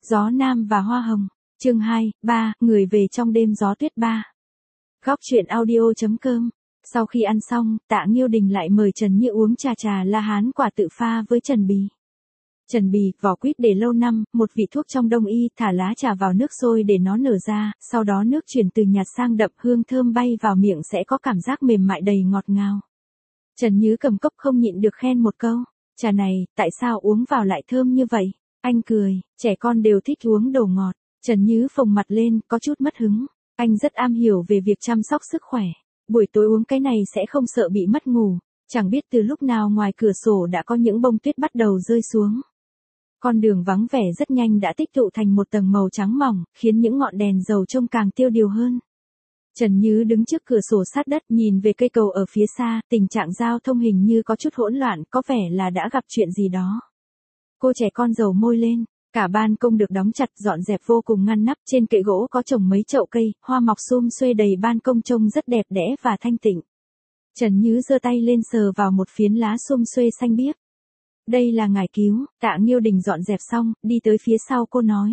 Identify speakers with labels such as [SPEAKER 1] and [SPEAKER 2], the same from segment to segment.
[SPEAKER 1] Gió Nam và Hoa Hồng. Chương 2, 3, Người về trong đêm gió tuyết 3. Góc truyện audio.com. Sau khi ăn xong, Tạ Nghiêu Đình lại mời Trần Như uống trà La Hán quả tự pha với Trần Bì. Trần Bì, vỏ quýt để lâu năm, một vị thuốc trong đông y, thả lá trà vào nước sôi để nó nở ra, sau đó nước chuyển từ nhạt sang đậm, hương thơm bay vào miệng sẽ có cảm giác mềm mại đầy ngọt ngào. Trần Như cầm cốc không nhịn được khen một câu, trà này, tại sao uống vào lại thơm như vậy? Anh cười, trẻ con đều thích uống đồ ngọt. Trần Như phồng mặt lên, có chút mất hứng. Anh rất am hiểu về việc chăm sóc sức khỏe. Buổi tối uống cái này sẽ không sợ bị mất ngủ. Chẳng biết từ lúc nào ngoài cửa sổ đã có những bông tuyết bắt đầu rơi xuống. Con đường vắng vẻ rất nhanh đã tích tụ thành một tầng màu trắng mỏng, khiến những ngọn đèn dầu trông càng tiêu điều hơn. Trần Như đứng trước cửa sổ sát đất nhìn về cây cầu ở phía xa, tình trạng giao thông hình như có chút hỗn loạn, có vẻ là đã gặp chuyện gì đó. Cô trẻ con dầu môi lên, cả ban công được đóng chặt dọn dẹp vô cùng ngăn nắp, trên kệ gỗ có trồng mấy chậu cây, hoa mọc sum xuê đầy ban công trông rất đẹp đẽ và thanh tịnh. Trần Như giơ tay lên sờ vào một phiến lá sum xuê xanh biếc. Đây là ngải cứu. Tạ Nghiêu Đình dọn dẹp xong, đi tới phía sau cô nói.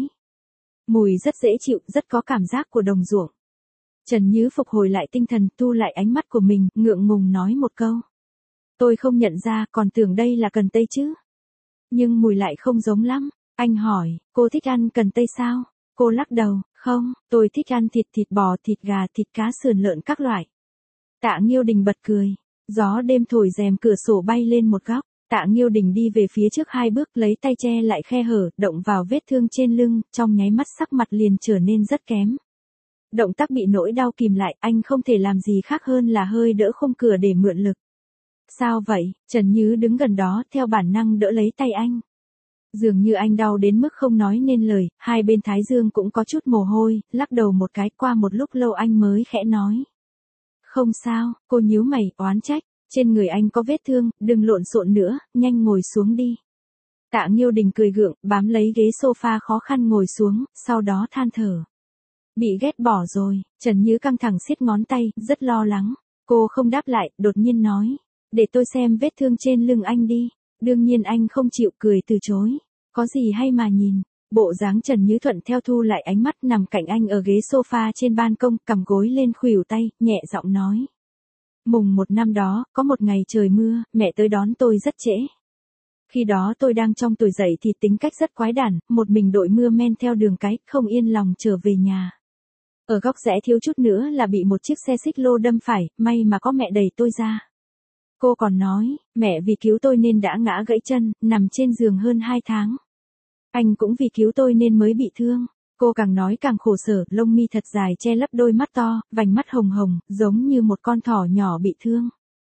[SPEAKER 1] Mùi rất dễ chịu, rất có cảm giác của đồng ruộng. Trần Như phục hồi lại tinh thần, thu lại ánh mắt của mình, ngượng ngùng nói một câu. Tôi không nhận ra, còn tưởng đây là cần tây chứ. Nhưng mùi lại không giống lắm. Anh hỏi, cô thích ăn cần tây sao? Cô lắc đầu, không, tôi thích ăn thịt bò, thịt gà, thịt cá, sườn lợn các loại. Tạ Nghiêu Đình bật cười. Gió đêm thổi rèm cửa sổ bay lên một góc. Tạ Nghiêu Đình đi về phía trước 2 bước, lấy tay che lại khe hở, động vào vết thương trên lưng, trong nháy mắt sắc mặt liền trở nên rất kém. Động tác bị nỗi đau kìm lại, anh không thể làm gì khác hơn là hơi đỡ khung cửa để mượn lực. Sao vậy? Trần Như đứng gần đó, theo bản năng đỡ lấy tay anh. Dường như anh đau đến mức không nói nên lời, hai bên thái dương cũng có chút mồ hôi, lắc đầu một cái, qua một lúc lâu anh mới khẽ nói. Không sao, cô nhíu mày, oán trách, trên người anh có vết thương, đừng lộn xộn nữa, nhanh ngồi xuống đi. Tạ Nghiêu Đình cười gượng, bám lấy ghế sofa khó khăn ngồi xuống, sau đó than thở. Bị ghét bỏ rồi. Trần Như căng thẳng siết ngón tay, rất lo lắng. Cô không đáp lại, đột nhiên nói. Để tôi xem vết thương trên lưng anh đi. Đương nhiên anh không chịu, cười từ chối. Có gì hay mà nhìn. Bộ dáng Trần Như thuận theo thu lại ánh mắt, nằm cạnh anh ở ghế sofa trên ban công, cầm gối lên khuỷu tay, nhẹ giọng nói. Mùng 1 năm đó, có một ngày trời mưa, mẹ tới đón tôi rất trễ. Khi đó tôi đang trong tuổi dậy thì tính cách rất quái đản, một mình đội mưa men theo đường cái, không yên lòng trở về nhà. Ở góc rẽ thiếu chút nữa là bị một chiếc xe xích lô đâm phải, may mà có mẹ đẩy tôi ra. Cô còn nói, mẹ vì cứu tôi nên đã ngã gãy chân, nằm trên giường hơn 2 tháng. Anh cũng vì cứu tôi nên mới bị thương. Cô càng nói càng khổ sở, lông mi thật dài che lấp đôi mắt to, vành mắt hồng hồng, giống như một con thỏ nhỏ bị thương.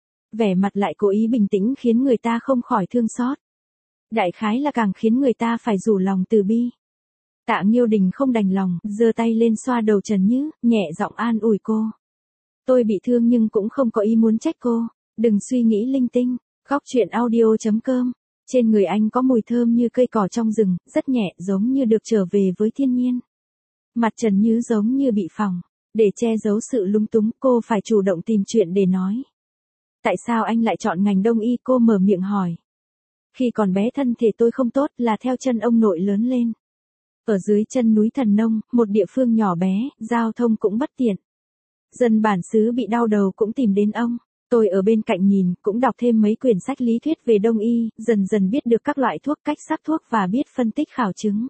[SPEAKER 1] Vẻ mặt lại cố ý bình tĩnh khiến người ta không khỏi thương xót. Đại khái là càng khiến người ta phải rủ lòng từ bi. Tạ Nghiêu Đình không đành lòng, giơ tay lên xoa đầu Trần Như, nhẹ giọng an ủi cô. Tôi bị thương nhưng cũng không có ý muốn trách cô, đừng suy nghĩ linh tinh. Góc truyện audio.com. Trên người anh có mùi thơm như cây cỏ trong rừng, rất nhẹ, giống như được trở về với thiên nhiên. Mặt Trần Như giống như bị phỏng, để che giấu sự lúng túng, cô phải chủ động tìm chuyện để nói. Tại sao anh lại chọn ngành đông y? Cô mở miệng hỏi. Khi còn bé thân thể tôi không tốt, là theo chân ông nội lớn lên. Ở dưới chân núi Thần Nông, một địa phương nhỏ bé, giao thông cũng bất tiện. Dân bản xứ bị đau đầu cũng tìm đến ông. Tôi ở bên cạnh nhìn, cũng đọc thêm mấy quyển sách lý thuyết về đông y, dần dần biết được các loại thuốc, cách sắc thuốc và biết phân tích khảo chứng.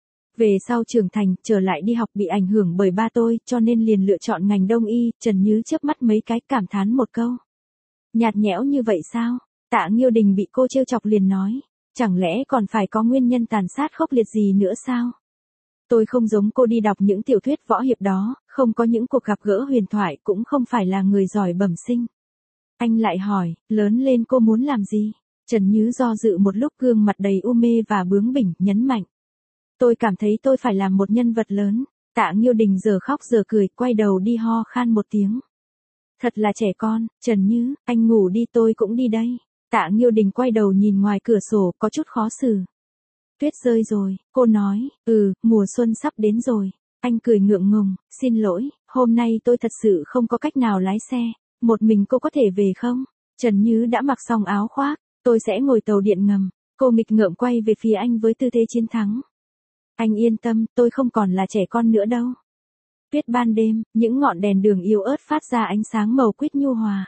[SPEAKER 1] Về sau trưởng thành, trở lại đi học bị ảnh hưởng bởi ba tôi, cho nên liền lựa chọn ngành đông y. Trần Như chớp mắt mấy cái, cảm thán một câu. Nhạt nhẽo như vậy sao? Tạ Nghiêu Đình bị cô trêu chọc liền nói. Chẳng lẽ còn phải có nguyên nhân tàn sát khốc liệt gì nữa sao? Tôi không giống cô đi đọc những tiểu thuyết võ hiệp đó, không có những cuộc gặp gỡ huyền thoại, cũng không phải là người giỏi bẩm sinh. Anh lại hỏi, lớn lên cô muốn làm gì? Trần Như do dự một lúc, gương mặt đầy u mê và bướng bỉnh, nhấn mạnh. Tôi cảm thấy tôi phải làm một nhân vật lớn. Tạ Nghiêu Đình giờ khóc giờ cười, quay đầu đi ho khan một tiếng. Thật là trẻ con. Trần Như, anh ngủ đi, tôi cũng đi đây. Tạ Nghiêu Đình quay đầu nhìn ngoài cửa sổ, có chút khó xử. Tuyết rơi rồi, cô nói, mùa xuân sắp đến rồi. Anh cười ngượng ngùng, xin lỗi, hôm nay tôi thật sự không có cách nào lái xe, một mình cô có thể về không? Trần Như đã mặc xong áo khoác, tôi sẽ ngồi tàu điện ngầm. Cô nghịch ngợm quay về phía anh với tư thế chiến thắng. Anh yên tâm, tôi không còn là trẻ con nữa đâu. Tuyết ban đêm, những ngọn đèn đường yếu ớt phát ra ánh sáng màu quýt nhu hòa.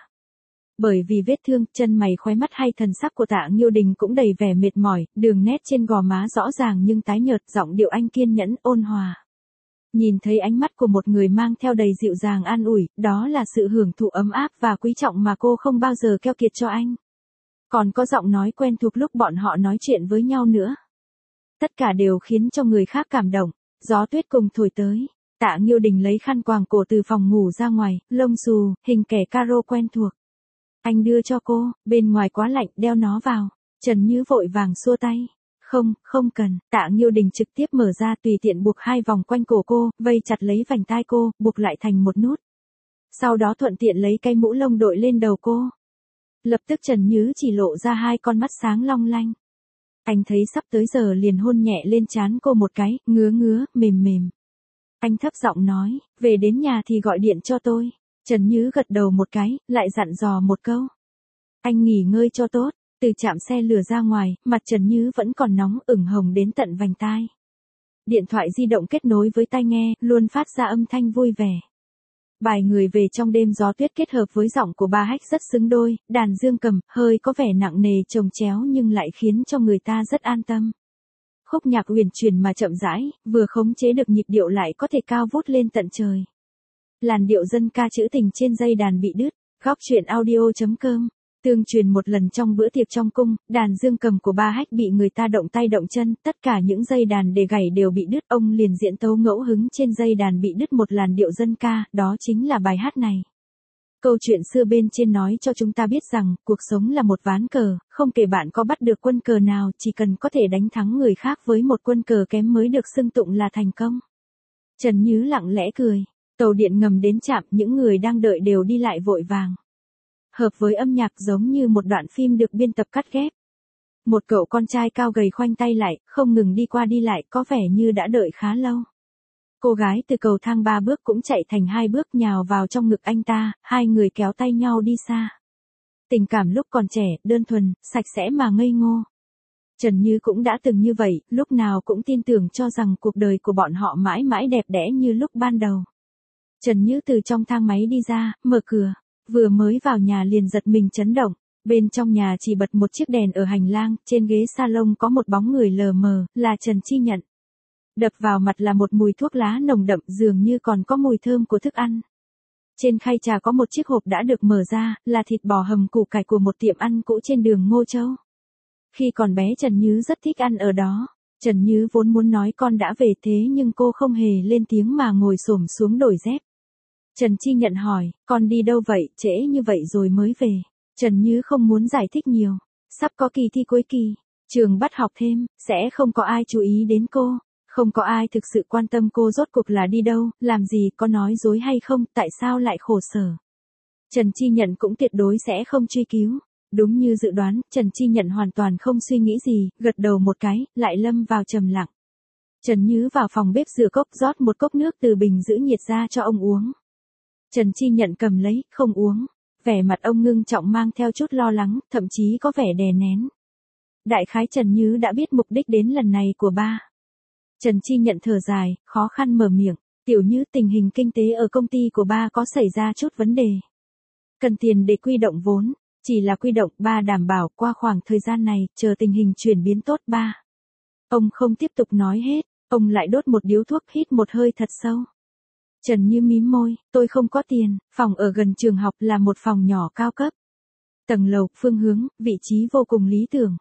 [SPEAKER 1] Bởi vì vết thương, chân mày khóe mắt hay thần sắc của Tạ Nghiêu Đình cũng đầy vẻ mệt mỏi, đường nét trên gò má rõ ràng nhưng tái nhợt, giọng điệu anh kiên nhẫn, ôn hòa. Nhìn thấy ánh mắt của một người mang theo đầy dịu dàng an ủi, đó là sự hưởng thụ ấm áp và quý trọng mà cô không bao giờ keo kiệt cho anh. Còn có giọng nói quen thuộc lúc bọn họ nói chuyện với nhau nữa. Tất cả đều khiến cho người khác cảm động. Gió tuyết cùng thổi tới. Tạ Nghiêu Đình lấy khăn quàng cổ từ phòng ngủ ra ngoài, lông xù, hình kẻ caro quen thuộc. Anh đưa cho cô, bên ngoài quá lạnh, đeo nó vào. Trần Như vội vàng xua tay. Không, không cần. Tạ Nghiêu Đình trực tiếp mở ra tùy tiện buộc 2 vòng quanh cổ cô, vây chặt lấy vành tai cô, buộc lại thành một nút. Sau đó thuận tiện lấy cây mũ lông đội lên đầu cô. Lập tức Trần Như chỉ lộ ra 2 con mắt sáng long lanh. Anh thấy sắp tới giờ liền hôn nhẹ lên trán cô một cái, ngứa ngứa, mềm mềm. Anh thấp giọng nói, về đến nhà thì gọi điện cho tôi. Trần Như gật đầu một cái, lại dặn dò một câu. Anh nghỉ ngơi cho tốt. Từ trạm xe lửa ra ngoài, mặt Trần Như vẫn còn nóng ửng hồng đến tận vành tai. Điện thoại di động kết nối với tai nghe, luôn phát ra âm thanh vui vẻ. Bài Người về trong đêm gió tuyết kết hợp với giọng của Ba Hách rất xứng đôi, đàn dương cầm, hơi có vẻ nặng nề chồng chéo nhưng lại khiến cho người ta rất an tâm. Khúc nhạc huyền chuyển mà chậm rãi, vừa khống chế được nhịp điệu lại có thể cao vút lên tận trời. Làn điệu dân ca trữ tình trên dây đàn bị đứt, góc truyện audio.com. Tương truyền một lần trong bữa tiệc trong cung, đàn dương cầm của Ba Hách bị người ta động tay động chân, tất cả những dây đàn để gảy đều bị đứt, ông liền diễn tấu ngẫu hứng trên dây đàn bị đứt một làn điệu dân ca, đó chính là bài hát này. Câu chuyện xưa bên trên nói cho chúng ta biết rằng, cuộc sống là một ván cờ, không kể bạn có bắt được quân cờ nào, chỉ cần có thể đánh thắng người khác với một quân cờ kém mới được xưng tụng là thành công. Trần Như lặng lẽ cười, tàu điện ngầm đến trạm, những người đang đợi đều đi lại vội vàng. Hợp với âm nhạc giống như một đoạn phim được biên tập cắt ghép. Một cậu con trai cao gầy khoanh tay lại, không ngừng đi qua đi lại, có vẻ như đã đợi khá lâu. Cô gái từ cầu thang 3 bước cũng chạy thành 2 bước nhào vào trong ngực anh ta, 2 người kéo tay nhau đi xa. Tình cảm lúc còn trẻ, đơn thuần, sạch sẽ mà ngây ngô. Trần Như cũng đã từng như vậy, lúc nào cũng tin tưởng cho rằng cuộc đời của bọn họ mãi mãi đẹp đẽ như lúc ban đầu. Trần Như từ trong thang máy đi ra, mở cửa. Vừa mới vào nhà liền giật mình chấn động, bên trong nhà chỉ bật một chiếc đèn ở hành lang, trên ghế salon có một bóng người lờ mờ, là Trần Chi Nhận. Đập vào mặt là một mùi thuốc lá nồng đậm, dường như còn có mùi thơm của thức ăn. Trên khay trà có một chiếc hộp đã được mở ra, là thịt bò hầm củ cải của một tiệm ăn cũ trên đường Ngô Châu. Khi còn bé Trần Như rất thích ăn ở đó. Trần Như vốn muốn nói con đã về thế nhưng cô không hề lên tiếng mà ngồi xổm xuống đổi dép. Trần Chi Nhận hỏi, con đi đâu vậy, trễ như vậy rồi mới về. Trần Như không muốn giải thích nhiều. Sắp có kỳ thi cuối kỳ, trường bắt học thêm, sẽ không có ai chú ý đến cô. Không có ai thực sự quan tâm cô rốt cuộc là đi đâu, làm gì, có nói dối hay không, tại sao lại khổ sở. Trần Chi Nhận cũng tuyệt đối sẽ không truy cứu. Đúng như dự đoán, Trần Chi Nhận hoàn toàn không suy nghĩ gì, gật đầu một cái, lại lâm vào trầm lặng. Trần Như vào phòng bếp rửa cốc rót một cốc nước từ bình giữ nhiệt ra cho ông uống. Trần Chi Nhận cầm lấy, không uống. Vẻ mặt ông ngưng trọng mang theo chút lo lắng, thậm chí có vẻ đè nén. Đại khái Trần Như đã biết mục đích đến lần này của ba. Trần Chi Nhận thở dài, khó khăn mở miệng. Tiểu Như, tình hình kinh tế ở công ty của ba có xảy ra chút vấn đề. Cần tiền để quy động vốn. Chỉ là quy động, ba đảm bảo qua khoảng thời gian này, chờ tình hình chuyển biến tốt ba. Ông không tiếp tục nói hết, ông lại đốt một điếu thuốc, hít một hơi thật sâu. Trần Như mím môi, tôi không có tiền, phòng ở gần trường học là một phòng nhỏ cao cấp. Tầng lầu, phương hướng, vị trí vô cùng lý tưởng.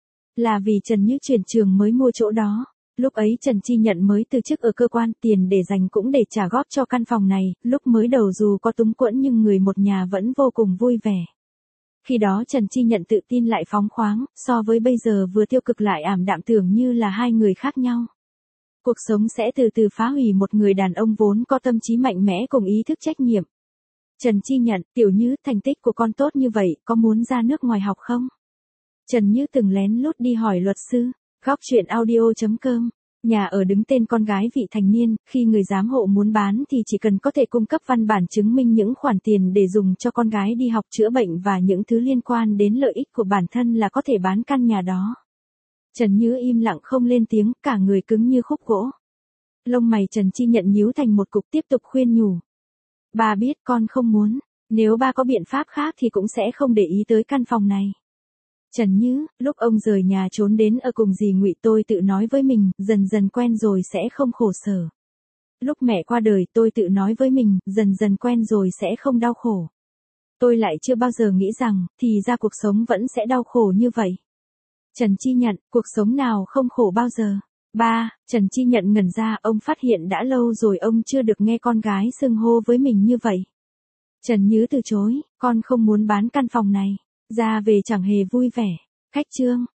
[SPEAKER 1] Là vì Trần Như chuyển trường mới mua chỗ đó. Lúc ấy Trần Chi Nhận mới từ chức ở cơ quan, tiền để dành cũng để trả góp cho căn phòng này, lúc mới đầu dù có túng quẫn nhưng người một nhà vẫn vô cùng vui vẻ. Khi đó Trần Chi Nhận tự tin lại phóng khoáng, so với bây giờ vừa tiêu cực lại ảm đạm tưởng như là hai người khác nhau. Cuộc sống sẽ từ từ phá hủy một người đàn ông vốn có tâm trí mạnh mẽ cùng ý thức trách nhiệm. Trần Chi Nhận, Tiểu Như, thành tích của con tốt như vậy, có muốn ra nước ngoài học không? Trần Như từng lén lút đi hỏi luật sư. Góc truyện audio.com. Nhà ở đứng tên con gái vị thành niên, khi người giám hộ muốn bán thì chỉ cần có thể cung cấp văn bản chứng minh những khoản tiền để dùng cho con gái đi học chữa bệnh và những thứ liên quan đến lợi ích của bản thân là có thể bán căn nhà đó. Trần Như im lặng không lên tiếng, cả người cứng như khúc gỗ. Lông mày Trần Chi Nhận nhíu thành một cục tiếp tục khuyên nhủ. Ba biết con không muốn, nếu ba có biện pháp khác thì cũng sẽ không để ý tới căn phòng này. Trần Như, lúc ông rời nhà trốn đến ở cùng dì Ngụy tôi tự nói với mình, dần dần quen rồi sẽ không khổ sở. Lúc mẹ qua đời tôi tự nói với mình, dần dần quen rồi sẽ không đau khổ. Tôi lại chưa bao giờ nghĩ rằng, thì ra cuộc sống vẫn sẽ đau khổ như vậy. Trần Chi Nhận, cuộc sống nào không khổ bao giờ? Ba, Trần Chi Nhận ngẩn ra, ông phát hiện đã lâu rồi ông chưa được nghe con gái xưng hô với mình như vậy. Trần Như từ chối, con không muốn bán căn phòng này. Ra về chẳng hề vui vẻ. Khách Trương,